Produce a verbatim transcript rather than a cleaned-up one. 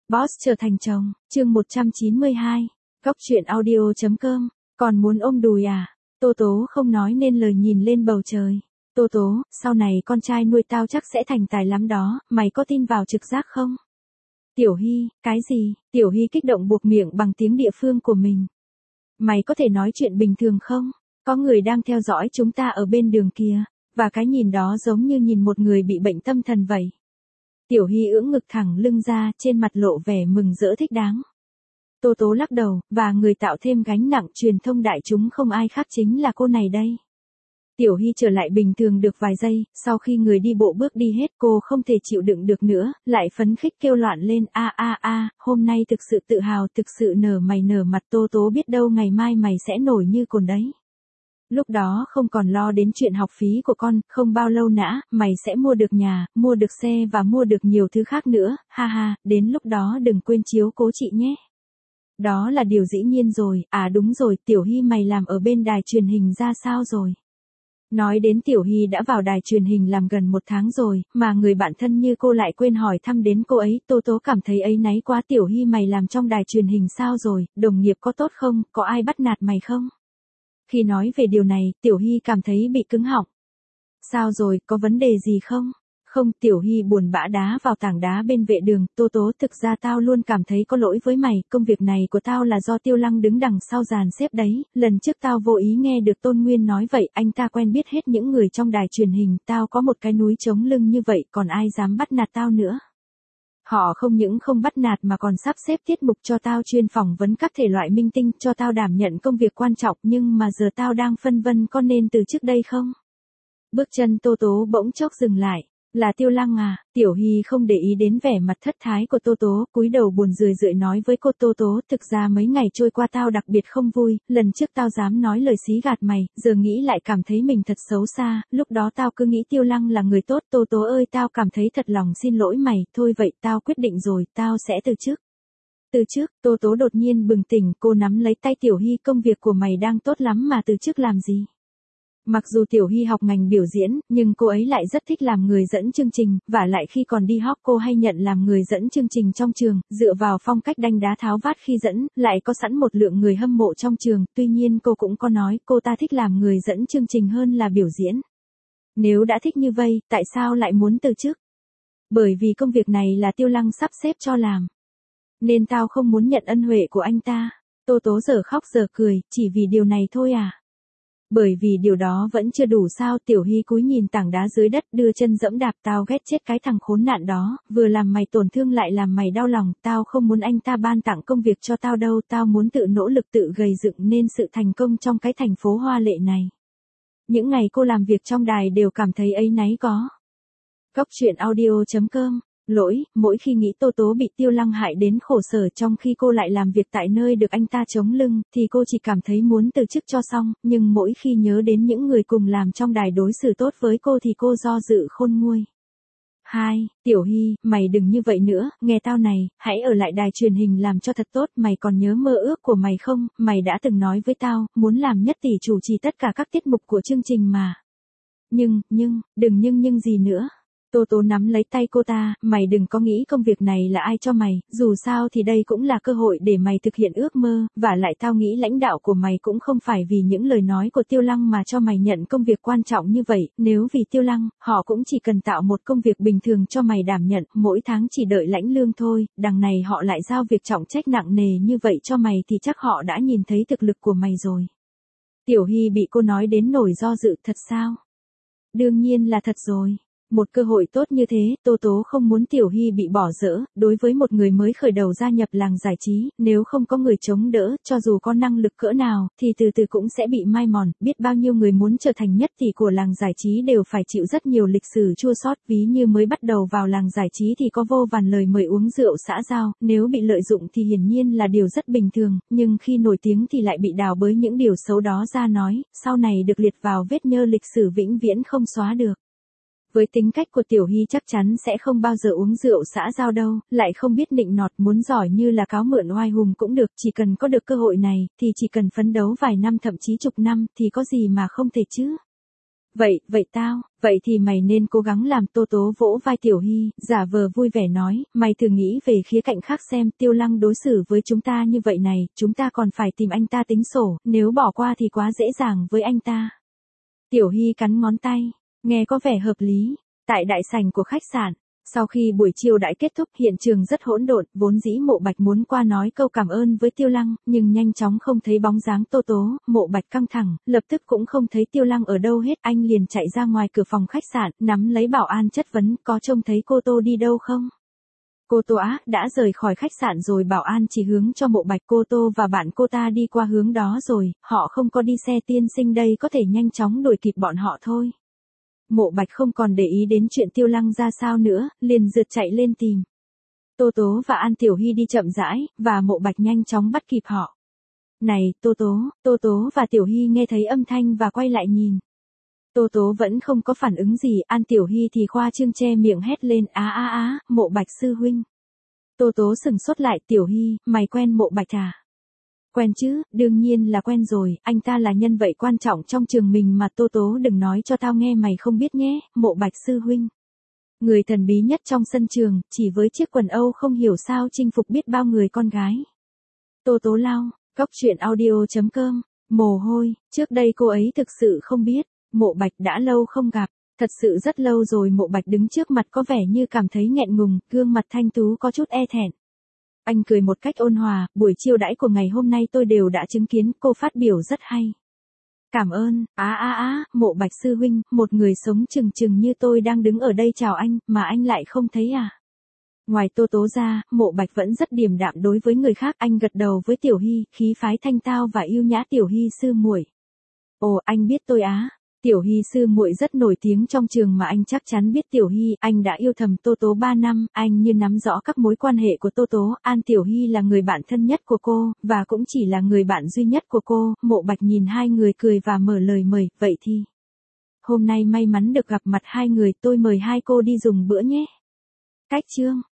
Boss trở thành chồng, chương một trăm chín mươi hai. Góc truyện audio.com, còn muốn ôm đùi à? Tô Tố không nói nên lời nhìn lên bầu trời. Tô Tố, sau này con trai nuôi tao chắc sẽ thành tài lắm đó, mày có tin vào trực giác không? Tiểu Hy, cái gì? Tiểu Hy kích động buộc miệng bằng tiếng địa phương của mình. Mày có thể nói chuyện bình thường không? Có người đang theo dõi chúng ta ở bên đường kia, và cái nhìn đó giống như nhìn một người bị bệnh tâm thần vậy. Tiểu Hy ưỡn ngực thẳng lưng ra, trên mặt lộ vẻ mừng rỡ thích đáng. Tô Tố lắc đầu, và người tạo thêm gánh nặng truyền thông đại chúng không ai khác chính là cô này đây. Tiểu Hy trở lại bình thường được vài giây, sau khi người đi bộ bước đi hết cô không thể chịu đựng được nữa, lại phấn khích kêu loạn lên a a a, hôm nay thực sự tự hào, thực sự nở mày nở mặt. Tô Tố biết đâu ngày mai mày sẽ nổi như cồn đấy. Lúc đó không còn lo đến chuyện học phí của con, không bao lâu nữa, mày sẽ mua được nhà, mua được xe và mua được nhiều thứ khác nữa, ha ha, đến lúc đó đừng quên chiếu cố chị nhé. Đó là điều dĩ nhiên rồi, à đúng rồi, Tiểu Hy mày làm ở bên đài truyền hình ra sao rồi? Nói đến Tiểu Hy đã vào đài truyền hình làm gần một tháng rồi, mà người bạn thân như cô lại quên hỏi thăm đến cô ấy. Tô Tố cảm thấy áy náy quá. Tiểu Hy mày làm trong đài truyền hình sao rồi, đồng nghiệp có tốt không, có ai bắt nạt mày không? Khi nói về điều này, Tiểu Hy cảm thấy bị cứng họng. Sao rồi, có vấn đề gì không? Không, Tiểu Hy buồn bã đá vào tảng đá bên vệ đường. Tô Tố, thực ra tao luôn cảm thấy có lỗi với mày, công việc này của tao là do Tiêu Lăng đứng đằng sau dàn xếp đấy, lần trước tao vô ý nghe được Tôn Nguyên nói vậy, anh ta quen biết hết những người trong đài truyền hình, tao có một cái núi chống lưng như vậy, còn ai dám bắt nạt tao nữa. Họ không những không bắt nạt mà còn sắp xếp tiết mục cho tao chuyên phỏng vấn các thể loại minh tinh, cho tao đảm nhận công việc quan trọng, nhưng mà giờ tao đang phân vân có nên từ chức đây không? Bước chân Tô Tố bỗng chốc dừng lại. Là Tiêu Lăng à? Tiểu Hy không để ý đến vẻ mặt thất thái của Tô Tố, cúi đầu buồn rười rượi nói với cô. Tô Tố, thực ra mấy ngày trôi qua tao đặc biệt không vui, lần trước tao dám nói lời xí gạt mày, giờ nghĩ lại cảm thấy mình thật xấu xa, lúc đó tao cứ nghĩ Tiêu Lăng là người tốt. Tô Tố ơi, tao cảm thấy thật lòng xin lỗi mày, thôi vậy tao quyết định rồi, tao sẽ từ chức. Từ chức? Tô Tố đột nhiên bừng tỉnh, cô nắm lấy tay Tiểu Hy, công việc của mày đang tốt lắm mà từ chức làm gì? Mặc dù Tiểu Hy học ngành biểu diễn, nhưng cô ấy lại rất thích làm người dẫn chương trình, và lại khi còn đi học cô hay nhận làm người dẫn chương trình trong trường, dựa vào phong cách đanh đá tháo vát khi dẫn, lại có sẵn một lượng người hâm mộ trong trường, tuy nhiên cô cũng có nói cô ta thích làm người dẫn chương trình hơn là biểu diễn. Nếu đã thích như vậy, tại sao lại muốn từ chức? Bởi vì công việc này là Tiêu Lăng sắp xếp cho làm. Nên tao không muốn nhận ân huệ của anh ta. Tô Tố giờ khóc giờ cười, chỉ vì điều này thôi à? Bởi vì điều đó vẫn chưa đủ sao? Tiểu Hy cúi nhìn tảng đá dưới đất, đưa chân dẫm đạp. Tao ghét chết cái thằng khốn nạn đó, vừa làm mày tổn thương lại làm mày đau lòng, tao không muốn anh ta ban tặng công việc cho tao đâu, tao muốn tự nỗ lực tự gầy dựng nên sự thành công trong cái thành phố hoa lệ này. Những ngày cô làm việc trong đài đều cảm thấy áy náy có. Góc truyện audio.com. Lỗi, mỗi khi nghĩ Tô Tố bị Tiêu Lăng hại đến khổ sở trong khi cô lại làm việc tại nơi được anh ta chống lưng, thì cô chỉ cảm thấy muốn từ chức cho xong, nhưng mỗi khi nhớ đến những người cùng làm trong đài đối xử tốt với cô thì cô do dự khôn nguôi. Hai, Tiểu Hy, mày đừng như vậy nữa, nghe tao này, hãy ở lại đài truyền hình làm cho thật tốt, mày còn nhớ mơ ước của mày không? Mày đã từng nói với tao, muốn làm nhất tỷ chủ trì tất cả các tiết mục của chương trình mà. Nhưng, nhưng, đừng nhưng nhưng gì nữa. Tô Tố nắm lấy tay cô ta, mày đừng có nghĩ công việc này là ai cho mày, dù sao thì đây cũng là cơ hội để mày thực hiện ước mơ, và lại tao nghĩ lãnh đạo của mày cũng không phải vì những lời nói của Tiêu Lăng mà cho mày nhận công việc quan trọng như vậy, nếu vì Tiêu Lăng, họ cũng chỉ cần tạo một công việc bình thường cho mày đảm nhận, mỗi tháng chỉ đợi lãnh lương thôi, đằng này họ lại giao việc trọng trách nặng nề như vậy cho mày thì chắc họ đã nhìn thấy thực lực của mày rồi. Tiểu Hy bị cô nói đến nổi do dự. Thật sao? Đương nhiên là thật rồi. Một cơ hội tốt như thế, Tô Tố không muốn Tiểu Hy bị bỏ dỡ. Đối với một người mới khởi đầu gia nhập làng giải trí, nếu không có người chống đỡ, cho dù có năng lực cỡ nào, thì từ từ cũng sẽ bị mai mòn. Biết bao nhiêu người muốn trở thành nhất tỷ của làng giải trí đều phải chịu rất nhiều lịch sử chua xót. Ví như mới bắt đầu vào làng giải trí thì có vô vàn lời mời uống rượu xã giao, nếu bị lợi dụng thì hiển nhiên là điều rất bình thường, nhưng khi nổi tiếng thì lại bị đào bới những điều xấu đó ra nói, sau này được liệt vào vết nhơ lịch sử vĩnh viễn không xóa được. Với tính cách của Tiểu Hy chắc chắn sẽ không bao giờ uống rượu xã giao đâu, lại không biết nịnh nọt, muốn giỏi như là cáo mượn oai hùng cũng được, chỉ cần có được cơ hội này, thì chỉ cần phấn đấu vài năm thậm chí chục năm, thì có gì mà không thể chứ. Vậy, vậy tao, vậy thì mày nên cố gắng làm. Tô Tố vỗ vai Tiểu Hy, giả vờ vui vẻ nói, mày thử nghĩ về khía cạnh khác xem, Tiêu Lăng đối xử với chúng ta như vậy này, chúng ta còn phải tìm anh ta tính sổ, nếu bỏ qua thì quá dễ dàng với anh ta. Tiểu Hy cắn ngón tay, nghe có vẻ hợp lý. Tại đại sảnh của khách sạn, sau khi buổi chiều đãi kết thúc, hiện trường rất hỗn độn, vốn dĩ Mộ Bạch muốn qua nói câu cảm ơn với Tiêu Lăng, nhưng nhanh chóng không thấy bóng dáng Tô Tố, Mộ Bạch căng thẳng, lập tức cũng không thấy Tiêu Lăng ở đâu hết, anh liền chạy ra ngoài cửa phòng khách sạn, nắm lấy bảo an chất vấn, có trông thấy cô Tô đi đâu không? Cô Tô á, đã rời khỏi khách sạn rồi. Bảo an chỉ hướng cho Mộ Bạch, cô Tô và bạn cô ta đi qua hướng đó rồi, họ không có đi xe tiên sinh đây, có thể nhanh chóng đuổi kịp bọn họ thôi. Mộ Bạch không còn để ý đến chuyện Tiêu Lăng ra sao nữa, liền rượt chạy lên tìm. Tô Tố và An Tiểu Hy đi chậm rãi, và Mộ Bạch nhanh chóng bắt kịp họ. Này, Tô Tố, Tô Tố và Tiểu Hy nghe thấy âm thanh và quay lại nhìn. Tô Tố vẫn không có phản ứng gì, An Tiểu Hy thì khoa trương che miệng hét lên, á á á, Mộ Bạch sư huynh. Tô Tố sừng sốt lại, Tiểu Hy, mày quen Mộ Bạch à? Quen chứ, đương nhiên là quen rồi, anh ta là nhân vật quan trọng trong trường mình mà. Tô Tố đừng nói cho tao nghe mày không biết nhé, Mộ Bạch sư huynh. Người thần bí nhất trong sân trường, chỉ với chiếc quần Âu không hiểu sao chinh phục biết bao người con gái. Tô Tố lau, Cóc truyện audio chấm com, mồ hôi, trước đây cô ấy thực sự không biết, Mộ Bạch đã lâu không gặp, thật sự rất lâu rồi. Mộ Bạch đứng trước mặt có vẻ như cảm thấy nghẹn ngùng, gương mặt thanh tú có chút e thẹn. Anh cười một cách ôn hòa, buổi chiêu đãi của ngày hôm nay tôi đều đã chứng kiến, cô phát biểu rất hay. Cảm ơn, á á á, Mộ Bạch sư huynh, một người sống chừng chừng như tôi đang đứng ở đây chào anh, mà anh lại không thấy à? Ngoài Tô Tố ra, Mộ Bạch vẫn rất điềm đạm đối với người khác, anh gật đầu với Tiểu Hy, khí phái thanh tao và yêu nhã. Tiểu Hy sư muội. Ồ, anh biết tôi á? Tiểu Hy sư muội rất nổi tiếng trong trường mà anh chắc chắn biết. Tiểu Hy, anh đã yêu thầm Tô Tố ba năm, anh như nắm rõ các mối quan hệ của Tô Tố. An Tiểu Hy là người bạn thân nhất của cô, và cũng chỉ là người bạn duy nhất của cô. Mộ Bạch nhìn hai người cười và mở lời mời, vậy thì hôm nay may mắn được gặp mặt hai người, tôi mời hai cô đi dùng bữa nhé. Cách chương